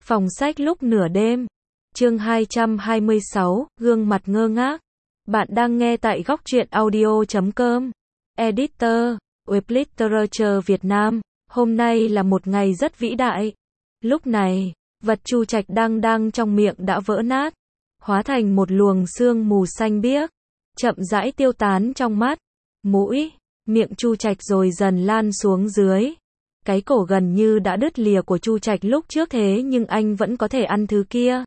Phòng sách lúc nửa đêm. Chương 226, gương mặt ngơ ngác. Bạn đang nghe tại góc truyện audio.com. Editor, Web Literature Việt Nam. Hôm nay là một ngày rất vĩ đại. Lúc này, vật Chu Trạch đang trong miệng đã vỡ nát, hóa thành một luồng sương mù xanh biếc, chậm rãi tiêu tán trong mắt, mũi, miệng Chu Trạch rồi dần lan xuống dưới. Cái cổ gần như đã đứt lìa của Chu Trạch lúc trước, thế nhưng anh vẫn có thể ăn thứ kia.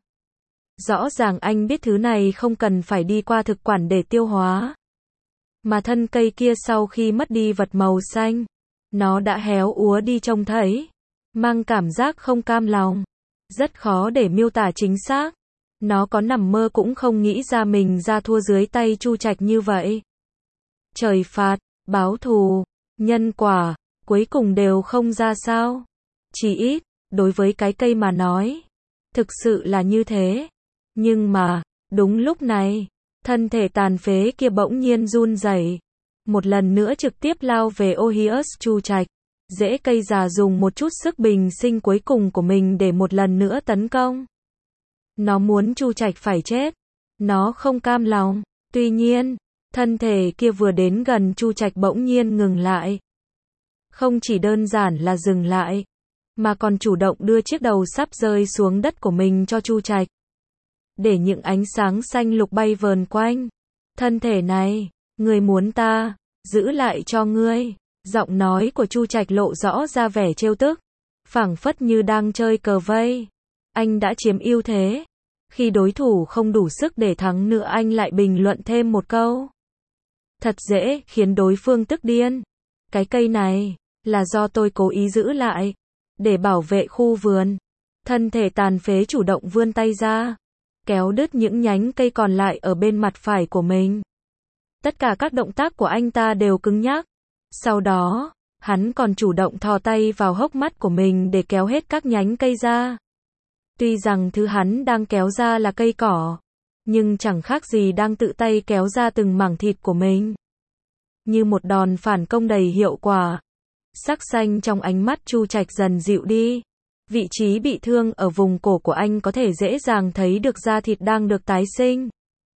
Rõ ràng anh biết thứ này không cần phải đi qua thực quản để tiêu hóa. Mà thân cây kia sau khi mất đi vật màu xanh, nó đã héo úa đi trông thấy, mang cảm giác không cam lòng. Rất khó để miêu tả chính xác. Nó có nằm mơ cũng không nghĩ ra mình ra thua dưới tay Chu Trạch như vậy. Trời phạt, báo thù, nhân quả, cuối cùng đều không ra sao. Chỉ ít, đối với cái cây mà nói, thực sự là như thế. Nhưng mà, đúng lúc này, thân thể tàn phế kia bỗng nhiên run rẩy, một lần nữa trực tiếp lao về Ohius Chu Trạch. Rễ cây già dùng một chút sức bình sinh cuối cùng của mình để một lần nữa tấn công. Nó muốn Chu Trạch phải chết. Nó không cam lòng. Tuy nhiên, thân thể kia vừa đến gần Chu Trạch bỗng nhiên ngừng lại. Không chỉ đơn giản là dừng lại, mà còn chủ động đưa chiếc đầu sắp rơi xuống đất của mình cho Chu Trạch. Để những ánh sáng xanh lục bay vờn quanh. Thân thể này, người muốn ta giữ lại cho ngươi. Giọng nói của Chu Trạch lộ rõ ra vẻ trêu tức, phảng phất như đang chơi cờ vây. Anh đã chiếm ưu thế. Khi đối thủ không đủ sức để thắng nữa, anh lại bình luận thêm một câu. Thật dễ khiến đối phương tức điên. Cái cây này là do tôi cố ý giữ lại để bảo vệ khu vườn. Thân thể tàn phế chủ động vươn tay ra, kéo đứt những nhánh cây còn lại ở bên mặt phải của mình. Tất cả các động tác của anh ta đều cứng nhắc. Sau đó, hắn còn chủ động thò tay vào hốc mắt của mình để kéo hết các nhánh cây ra. Tuy rằng thứ hắn đang kéo ra là cây cỏ, nhưng chẳng khác gì đang tự tay kéo ra từng mảng thịt của mình. Như một đòn phản công đầy hiệu quả. Sắc xanh trong ánh mắt Chu Trạch dần dịu đi. Vị trí bị thương ở vùng cổ của anh có thể dễ dàng thấy được da thịt đang được tái sinh.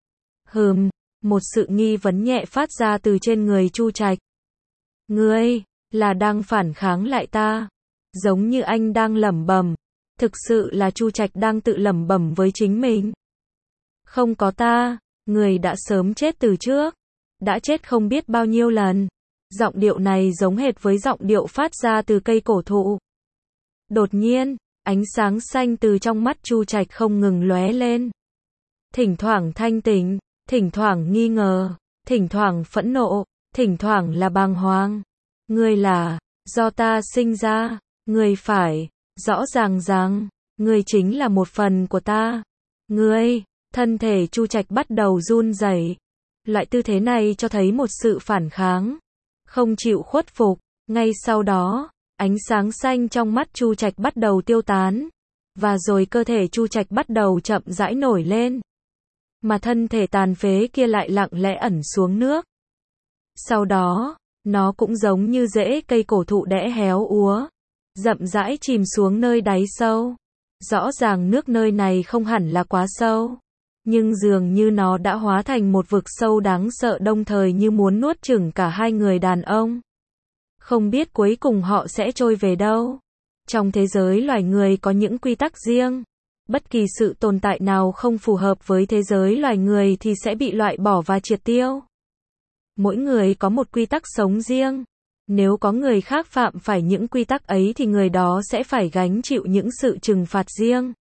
Một sự nghi vấn nhẹ phát ra từ trên người Chu Trạch. Ngươi là đang phản kháng lại ta? Giống như anh đang lẩm bẩm. Thực sự là Chu Trạch đang tự lẩm bẩm với chính mình. Không có ta, người đã sớm chết từ trước. Đã chết không biết bao nhiêu lần. Giọng điệu này giống hệt với giọng điệu phát ra từ cây cổ thụ. Đột nhiên, ánh sáng xanh từ trong mắt Chu Trạch không ngừng lóe lên. Thỉnh thoảng thanh tỉnh, thỉnh thoảng nghi ngờ, thỉnh thoảng phẫn nộ, thỉnh thoảng là bàng hoàng. Ngươi là do ta sinh ra, ngươi phải rõ ràng rằng ngươi chính là một phần của ta. Ngươi, thân thể Chu Trạch bắt đầu run rẩy. Loại tư thế này cho thấy một sự phản kháng, không chịu khuất phục. Ngay sau đó, ánh sáng xanh trong mắt Chu Trạch bắt đầu tiêu tán, và rồi cơ thể Chu Trạch bắt đầu chậm rãi nổi lên. Mà thân thể tàn phế kia lại lặng lẽ ẩn xuống nước. Sau đó, nó cũng giống như rễ cây cổ thụ đẽ héo úa, chậm rãi chìm xuống nơi đáy sâu. Rõ ràng nước nơi này không hẳn là quá sâu, nhưng dường như nó đã hóa thành một vực sâu đáng sợ, đồng thời như muốn nuốt chửng cả hai người đàn ông. Không biết cuối cùng họ sẽ trôi về đâu. Trong thế giới loài người có những quy tắc riêng. Bất kỳ sự tồn tại nào không phù hợp với thế giới loài người thì sẽ bị loại bỏ và triệt tiêu. Mỗi người có một quy tắc sống riêng. Nếu có người khác phạm phải những quy tắc ấy thì người đó sẽ phải gánh chịu những sự trừng phạt riêng.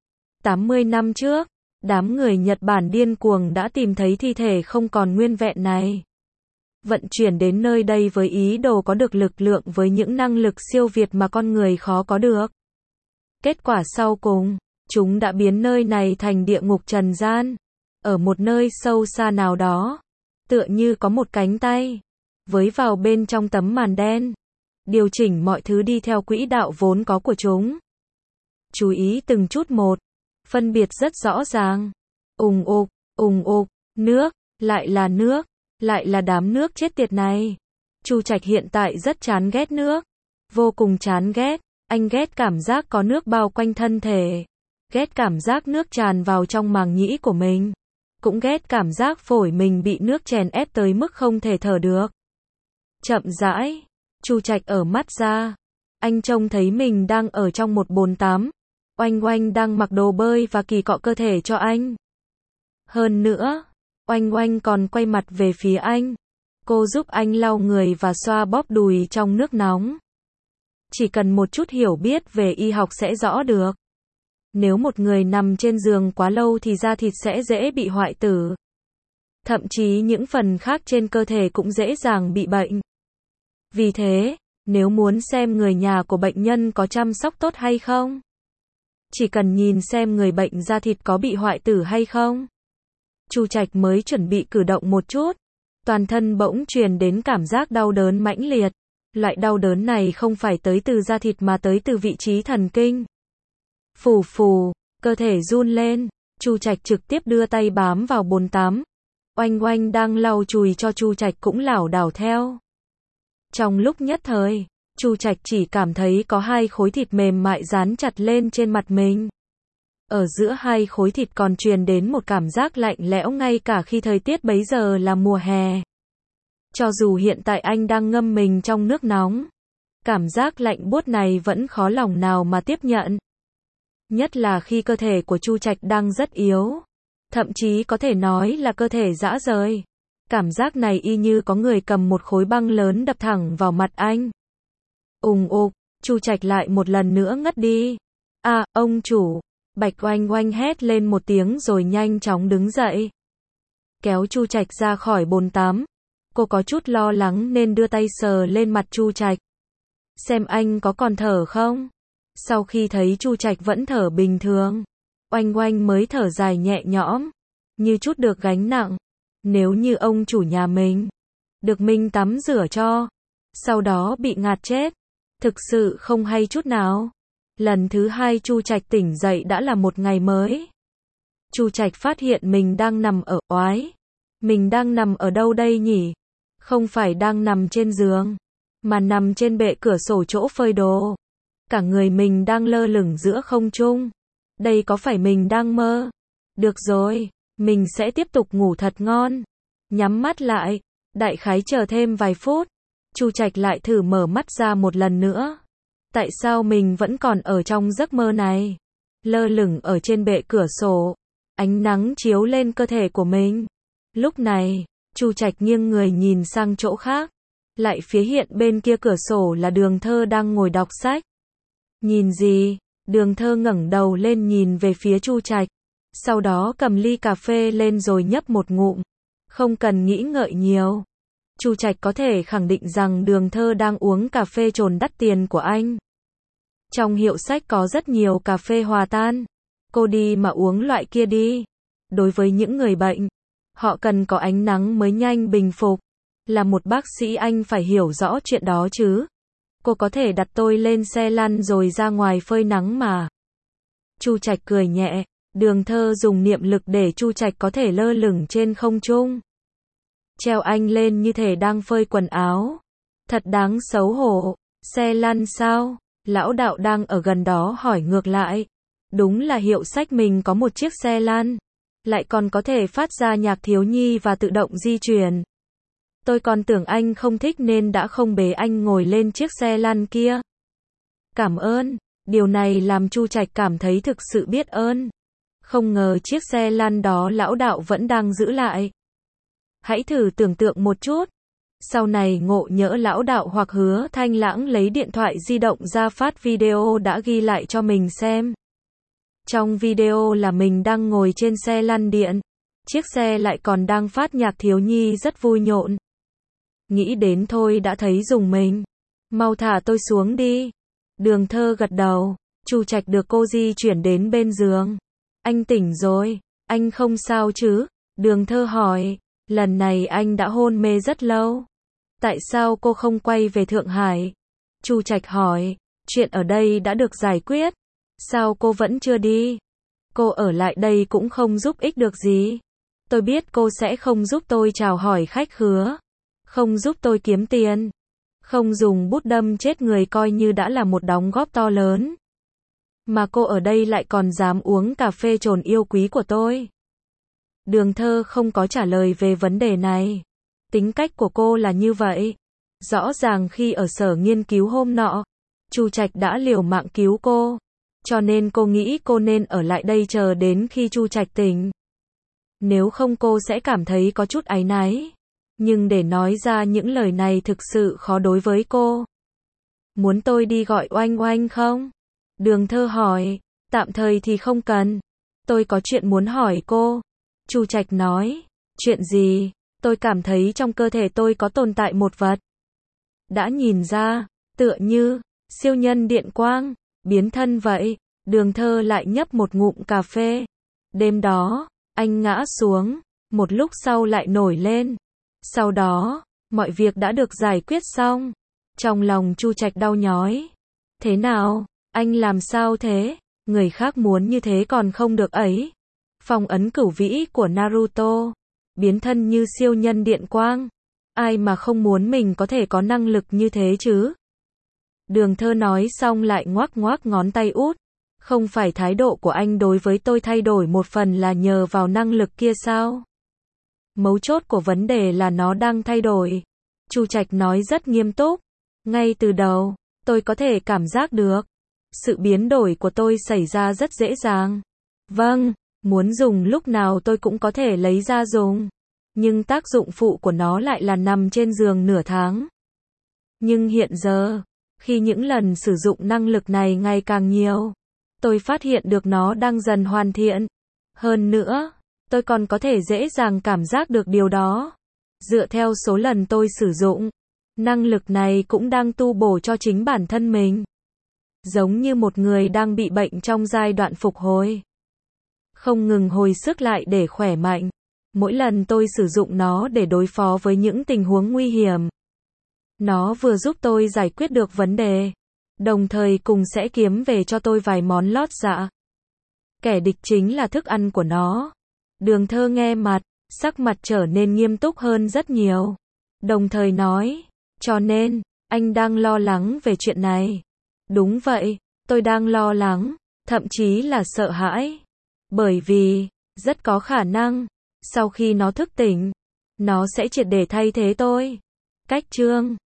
80 năm trước, đám người Nhật Bản điên cuồng đã tìm thấy thi thể không còn nguyên vẹn này. Vận chuyển đến nơi đây với ý đồ có được lực lượng với những năng lực siêu việt mà con người khó có được. Kết quả sau cùng, chúng đã biến nơi này thành địa ngục trần gian. Ở một nơi sâu xa nào đó, tựa như có một cánh tay với vào bên trong tấm màn đen, điều chỉnh mọi thứ đi theo quỹ đạo vốn có của chúng. Chú ý từng chút một, phân biệt rất rõ ràng. Ùng ục, nước, lại là đám nước chết tiệt này. Chu Trạch hiện tại rất chán ghét nước, vô cùng chán ghét. Anh ghét cảm giác có nước bao quanh thân thể. ghét cảm giác nước tràn vào trong màng nhĩ của mình, cũng ghét cảm giác phổi mình bị nước chèn ép tới mức không thể thở được. Chậm rãi, Chu Trạch ở mắt ra, anh trông thấy mình đang ở trong một bồn tắm, Oanh Oanh đang mặc đồ bơi và kỳ cọ cơ thể cho anh. Hơn nữa, Oanh Oanh còn quay mặt về phía anh. Cô giúp anh lau người và xoa bóp đùi trong nước nóng. Chỉ cần một chút hiểu biết về y học sẽ rõ được. Nếu một người nằm trên giường quá lâu thì da thịt sẽ dễ bị hoại tử. Thậm chí những phần khác trên cơ thể cũng dễ dàng bị bệnh. Vì thế, nếu muốn xem người nhà của bệnh nhân có chăm sóc tốt hay không, chỉ cần nhìn xem người bệnh da thịt có bị hoại tử hay không. Chu Trạch mới chuẩn bị cử động một chút, toàn thân bỗng truyền đến cảm giác đau đớn mãnh liệt. Loại đau đớn này không phải tới từ da thịt mà tới từ vị trí thần kinh. Phù phù, cơ thể run lên, Chu Trạch trực tiếp đưa tay bám vào bồn tắm. Oanh Oanh đang lau chùi cho Chu Trạch cũng lảo đảo theo. Trong lúc nhất thời, Chu Trạch chỉ cảm thấy có hai khối thịt mềm mại dán chặt lên trên mặt mình. Ở giữa hai khối thịt còn truyền đến một cảm giác lạnh lẽo ngay cả khi thời tiết bấy giờ là mùa hè. Cho dù hiện tại anh đang ngâm mình trong nước nóng, cảm giác lạnh buốt này vẫn khó lòng nào mà tiếp nhận. Nhất là khi cơ thể của Chu Trạch đang rất yếu, thậm chí có thể nói là cơ thể rã rời. Cảm giác này y như có người cầm một khối băng lớn đập thẳng vào mặt anh. Ùng ục, Chu Trạch lại một lần nữa ngất đi. À, ông chủ, Bạch Oanh Oanh hét lên một tiếng rồi nhanh chóng đứng dậy. Kéo Chu Trạch ra khỏi bồn tắm. Cô có chút lo lắng nên đưa tay sờ lên mặt Chu Trạch. Xem anh có còn thở không? Sau khi thấy Chu Trạch vẫn thở bình thường, Oanh Oanh mới thở dài nhẹ nhõm, như chút được gánh nặng. Nếu như ông chủ nhà mình được mình tắm rửa cho, sau đó bị ngạt chết, thực sự không hay chút nào. Lần thứ hai Chu Trạch tỉnh dậy đã là một ngày mới. Chu Trạch phát hiện mình đang nằm ở oái. Mình đang nằm ở đâu đây nhỉ? Không phải đang nằm trên giường, mà nằm trên bệ cửa sổ chỗ phơi đồ. Cả người mình đang lơ lửng giữa không trung. Đây có phải mình đang mơ? Được rồi, mình sẽ tiếp tục ngủ thật ngon. Nhắm mắt lại, đại khái chờ thêm vài phút. Chu Trạch lại thử mở mắt ra một lần nữa. Tại sao mình vẫn còn ở trong giấc mơ này? Lơ lửng ở trên bệ cửa sổ, ánh nắng chiếu lên cơ thể của mình. Lúc này, Chu Trạch nghiêng người nhìn sang chỗ khác. Lại phía hiện bên kia cửa sổ là Đường Thơ đang ngồi đọc sách. Nhìn gì? Đường Thơ ngẩng đầu lên nhìn về phía Chu Trạch. Sau đó cầm ly cà phê lên rồi nhấp một ngụm. Không cần nghĩ ngợi nhiều. Chu Trạch có thể khẳng định rằng Đường Thơ đang uống cà phê trồn đắt tiền của anh. Trong hiệu sách có rất nhiều cà phê hòa tan. Cô đi mà uống loại kia đi. Đối với những người bệnh, họ cần có ánh nắng mới nhanh bình phục. Là một bác sĩ anh phải hiểu rõ chuyện đó chứ. Cô có thể đặt tôi lên xe lăn rồi ra ngoài phơi nắng mà. Chu Trạch cười nhẹ. Đường Thơ dùng niệm lực để Chu Trạch có thể lơ lửng trên không trung. Treo anh lên như thể đang phơi quần áo. Thật đáng xấu hổ. Xe lăn sao? Lão đạo đang ở gần đó hỏi ngược lại. Đúng là hiệu sách mình có một chiếc xe lăn. Lại còn có thể phát ra nhạc thiếu nhi và tự động di chuyển. Tôi còn tưởng anh không thích nên đã không bế anh ngồi lên chiếc xe lăn kia. Cảm ơn. Điều này làm Chu Trạch cảm thấy thực sự biết ơn. Không ngờ chiếc xe lăn đó lão đạo vẫn đang giữ lại. Hãy thử tưởng tượng một chút. Sau này ngộ nhỡ lão đạo hoặc Hứa Thanh Lãng lấy điện thoại di động ra phát video đã ghi lại cho mình xem. Trong video là mình đang ngồi trên xe lăn điện. Chiếc xe lại còn đang phát nhạc thiếu nhi rất vui nhộn. Nghĩ đến thôi đã thấy rùng mình. Mau thả tôi xuống đi. Đường Thơ gật đầu. Chu Trạch được cô di chuyển đến bên giường. Anh tỉnh rồi. Anh không sao chứ? Đường Thơ hỏi. Lần này anh đã hôn mê rất lâu. Tại sao cô không quay về Thượng Hải? Chu Trạch hỏi. Chuyện ở đây đã được giải quyết. Sao cô vẫn chưa đi? Cô ở lại đây cũng không giúp ích được gì. Tôi biết cô sẽ không giúp tôi chào hỏi khách khứa. Không giúp tôi kiếm tiền. Không dùng bút đâm chết người coi như đã là một đóng góp to lớn. Mà cô ở đây lại còn dám uống cà phê trồn yêu quý của tôi. Đường Thơ không có trả lời về vấn đề này. Tính cách của cô là như vậy. Rõ ràng khi ở sở nghiên cứu hôm nọ, Chu Trạch đã liều mạng cứu cô. Cho nên cô nghĩ cô nên ở lại đây chờ đến khi Chu Trạch tỉnh. Nếu không cô sẽ cảm thấy có chút áy náy. Nhưng để nói ra những lời này thực sự khó đối với cô. Muốn tôi đi gọi Oanh Oanh không? Đường Thơ hỏi. Tạm thời thì không cần. Tôi có chuyện muốn hỏi cô. Chu Trạch nói. Chuyện gì? Tôi cảm thấy trong cơ thể tôi có tồn tại một vật. Đã nhìn ra, tựa như siêu nhân điện quang, biến thân vậy. Đường Thơ lại nhấp một ngụm cà phê. Đêm đó, anh ngã xuống, một lúc sau lại nổi lên. Sau đó, mọi việc đã được giải quyết xong. Trong lòng Chu Trạch đau nhói. Thế nào? Anh làm sao thế? Người khác muốn như thế còn không được ấy. Phong ấn cửu vĩ của Naruto. Biến thân như siêu nhân điện quang. Ai mà không muốn mình có thể có năng lực như thế chứ? Đường Thơ nói xong lại ngoác ngoác ngón tay út. Không phải thái độ của anh đối với tôi thay đổi một phần là nhờ vào năng lực kia sao? Mấu chốt của vấn đề là nó đang thay đổi. Chu Trạch nói rất nghiêm túc. Ngay từ đầu, tôi có thể cảm giác được. Sự biến đổi của tôi xảy ra rất dễ dàng. Vâng, muốn dùng lúc nào tôi cũng có thể lấy ra dùng. Nhưng tác dụng phụ của nó lại là nằm trên giường nửa tháng. Nhưng hiện giờ, khi những lần sử dụng năng lực này ngày càng nhiều, tôi phát hiện được nó đang dần hoàn thiện. Hơn nữa, tôi còn có thể dễ dàng cảm giác được điều đó. Dựa theo số lần tôi sử dụng, năng lực này cũng đang tu bổ cho chính bản thân mình. Giống như một người đang bị bệnh trong giai đoạn phục hồi. Không ngừng hồi sức lại để khỏe mạnh. Mỗi lần tôi sử dụng nó để đối phó với những tình huống nguy hiểm. Nó vừa giúp tôi giải quyết được vấn đề, đồng thời cùng sẽ kiếm về cho tôi vài món lót dạ. Kẻ địch chính là thức ăn của nó. Đường Thơ nghe sắc mặt trở nên nghiêm túc hơn rất nhiều. Đồng thời nói, cho nên, anh đang lo lắng về chuyện này. Đúng vậy, tôi đang lo lắng, thậm chí là sợ hãi. Bởi vì, rất có khả năng, sau khi nó thức tỉnh, nó sẽ triệt để thay thế tôi. Cách chương